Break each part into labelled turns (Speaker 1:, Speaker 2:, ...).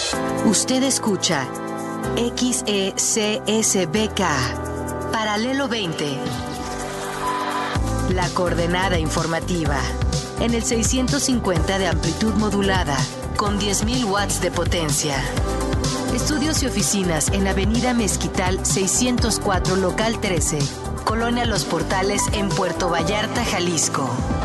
Speaker 1: Usted escucha XECSBK, Paralelo 20. La coordenada informativa. En el 650 de amplitud modulada, con 10.000 watts de potencia. Estudios y oficinas en Avenida Mezquital 604, local 13, Colonia Los Portales, en Puerto Vallarta, Jalisco.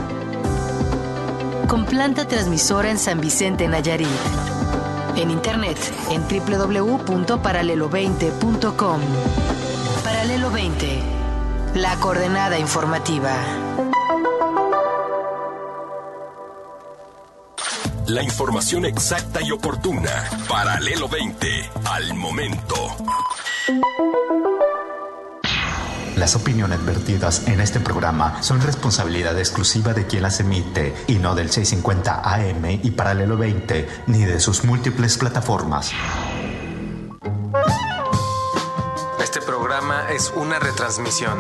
Speaker 1: Con planta transmisora en San Vicente, Nayarit. En internet, en www.paralelo20.com. Paralelo 20, la coordenada informativa.
Speaker 2: La información exacta y oportuna. Paralelo 20, al momento.
Speaker 3: Las opiniones vertidas en este programa son responsabilidad exclusiva de quien las emite y no del 650 AM y Paralelo 20, ni de sus múltiples plataformas.
Speaker 4: Este programa es una retransmisión.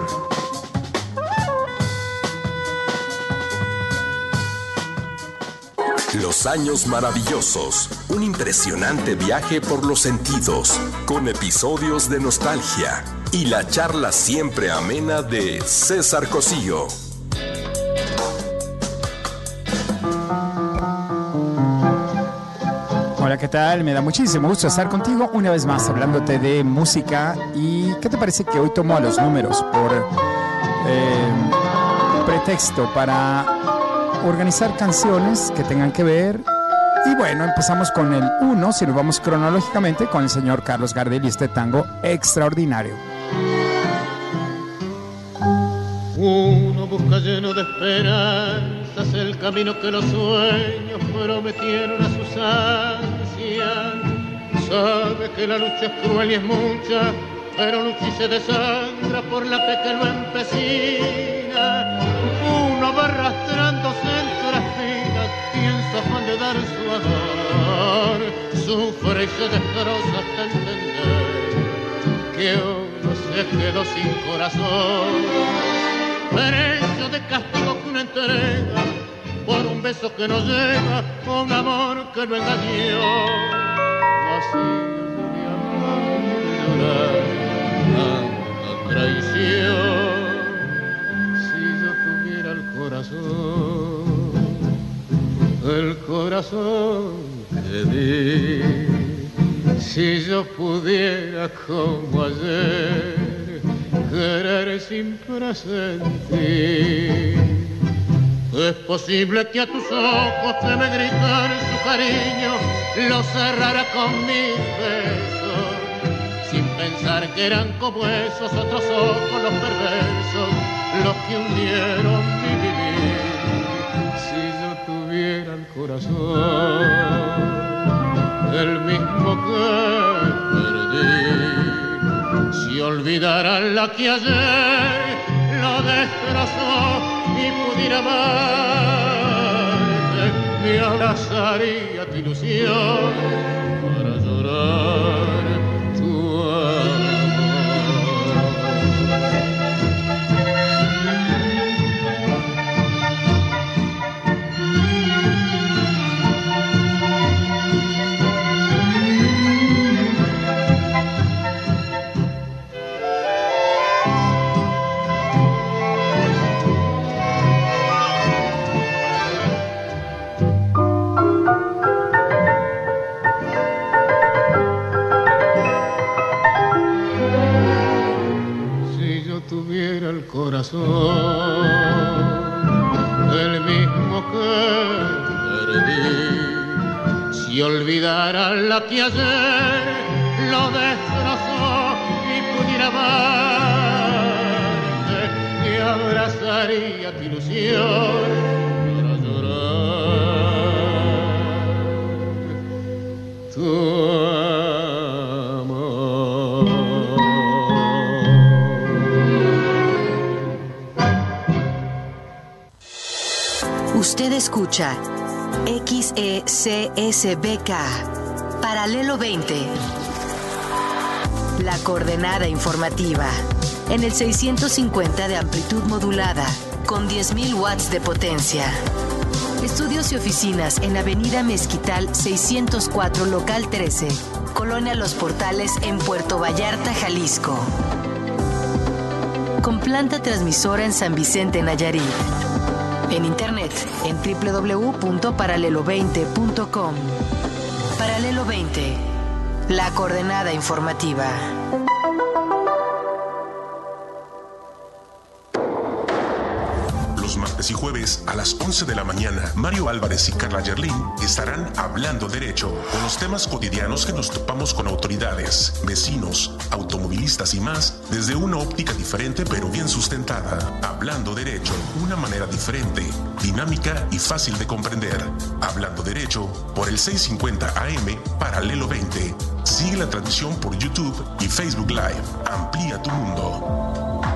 Speaker 2: Los años maravillosos. Un impresionante viaje por los sentidos, con episodios de nostalgia y la charla siempre amena de César Cosío.
Speaker 5: Hola, ¿qué tal? Me da muchísimo gusto estar contigo una vez más hablándote de música. ¿Y qué te parece que hoy tomo a los números por pretexto para organizar canciones que tengan que ver? Y bueno, empezamos con el 1, si nos vamos cronológicamente, con el señor Carlos Gardel y este tango extraordinario.
Speaker 6: Uno busca lleno de esperanzas el camino que los sueños prometieron a sus ansias. Sabe que la lucha es cruel y es mucha, pero lucha y se desangra por la fe que lo empecina. Uno va arrastrándose entre espinas y en su afán de dar su amor sufre y se destroza hasta entender que uno se quedó sin corazón. Precio de castigo que una entrega por un beso que no llega, un amor que lo engañó. Vacío de amor, de llorar tanta traición. Si yo tuviera el corazón que di, si yo pudiera como ayer querer sin presentir. Es posible que a tus ojos que me gritan su cariño los cerrara con mis besos, sin pensar que eran como esos otros ojos los perversos, los que hundieron mi vivir. Si yo tuviera el corazón, el mismo que perdí, si olvidara la que ayer lo destrozó y pudiera amarte, me abrazaría tu ilusión para llorar tu el corazón, el mismo que perdí, si olvidara la que ayer lo destrozó y pudiera amarte, me abrazaría tu ilusión para llorar tu
Speaker 1: Usted escucha XECSBK, Paralelo 20. La coordenada informativa. En el 650 de amplitud modulada, con 10.000 watts de potencia. Estudios y oficinas en Avenida Mezquital 604, local 13, Colonia Los Portales, en Puerto Vallarta, Jalisco. Con planta transmisora en San Vicente, Nayarit. En internet, en www.paralelo20.com. Paralelo 20, la coordenada informativa.
Speaker 7: Los martes y jueves a las 11 de la mañana, Mario Álvarez y Carla Yerlín estarán hablando derecho con los temas cotidianos que nos topamos con autoridades, vecinos, automovilistas y más, desde una óptica diferente pero bien sustentada. Hablando derecho, una manera diferente, dinámica y fácil de comprender. Hablando derecho por el 650 AM Paralelo 20. Sigue la transmisión por YouTube y Facebook Live. Amplía tu mundo.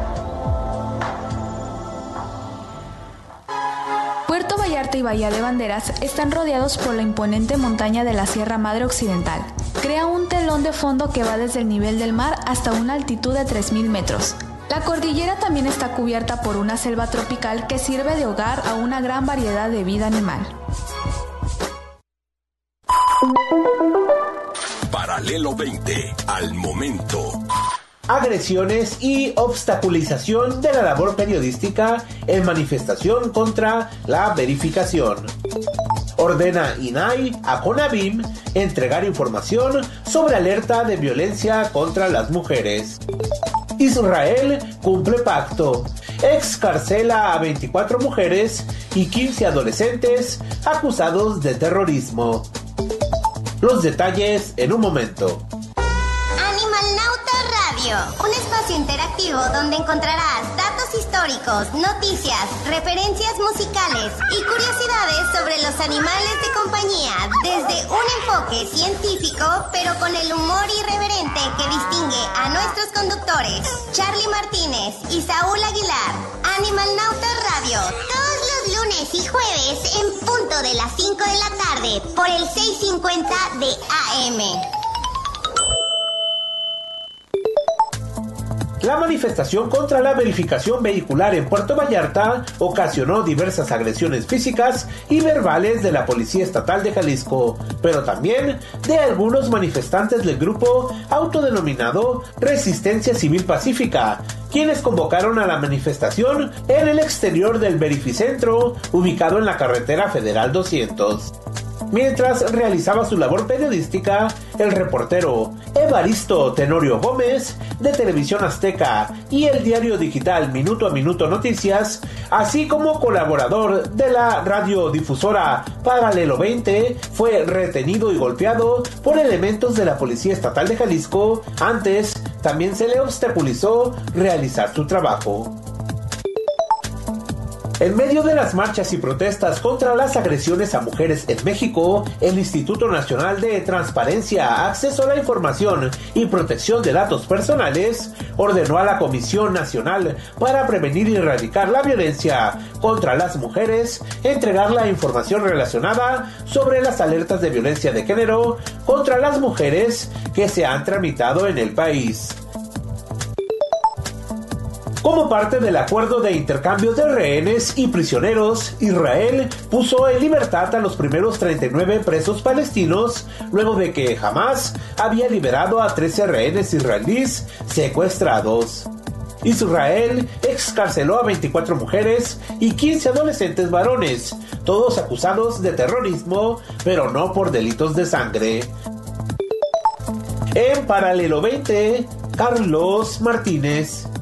Speaker 8: Puerto Vallarta y Bahía de Banderas están rodeados por la imponente montaña de la Sierra Madre Occidental. Crea un telón de fondo que va desde el nivel del mar hasta una altitud de 3.000 metros. La cordillera también está cubierta por una selva tropical que sirve de hogar a una gran variedad de vida animal.
Speaker 2: Paralelo 20, al momento.
Speaker 9: Agresiones y obstaculización de la labor periodística en manifestación contra la verificación. Ordena INAI a CONAVIM entregar información sobre alerta de violencia contra las mujeres. Israel cumple pacto. Excarcela a 24 mujeres y 15 adolescentes acusados de terrorismo. Los detalles en un momento.
Speaker 10: Un espacio interactivo donde encontrarás datos históricos, noticias, referencias musicales y curiosidades sobre los animales de compañía desde un enfoque científico pero con el humor irreverente que distingue a nuestros conductores Charlie Martínez y Saúl Aguilar. Animal Nauta Radio, todos los lunes y jueves en punto de las 5 de la tarde por el 650 de AM.
Speaker 9: La manifestación contra la verificación vehicular en Puerto Vallarta ocasionó diversas agresiones físicas y verbales de la Policía Estatal de Jalisco, pero también de algunos manifestantes del grupo autodenominado Resistencia Civil Pacífica, quienes convocaron a la manifestación en el exterior del Verificentro, ubicado en la carretera Federal 200. Mientras realizaba su labor periodística, el reportero Evaristo Tenorio Gómez, de Televisión Azteca y el diario digital Minuto a Minuto Noticias, así como colaborador de la radiodifusora Paralelo 20, fue retenido y golpeado por elementos de la Policía Estatal de Jalisco. Antes, también se le obstaculizó realizar su trabajo. En medio de las marchas y protestas contra las agresiones a mujeres en México, el Instituto Nacional de Transparencia, Acceso a la Información y Protección de Datos Personales ordenó a la Comisión Nacional para Prevenir y Erradicar la Violencia contra las Mujeres entregar la información relacionada sobre las alertas de violencia de género contra las mujeres que se han tramitado en el país. Como parte del acuerdo de intercambio de rehenes y prisioneros, Israel puso en libertad a los primeros 39 presos palestinos, luego de que Hamas había liberado a 13 rehenes israelíes secuestrados. Israel excarceló a 24 mujeres y 15 adolescentes varones, todos acusados de terrorismo, pero no por delitos de sangre. En Paralelo 20, Carlos Martínez.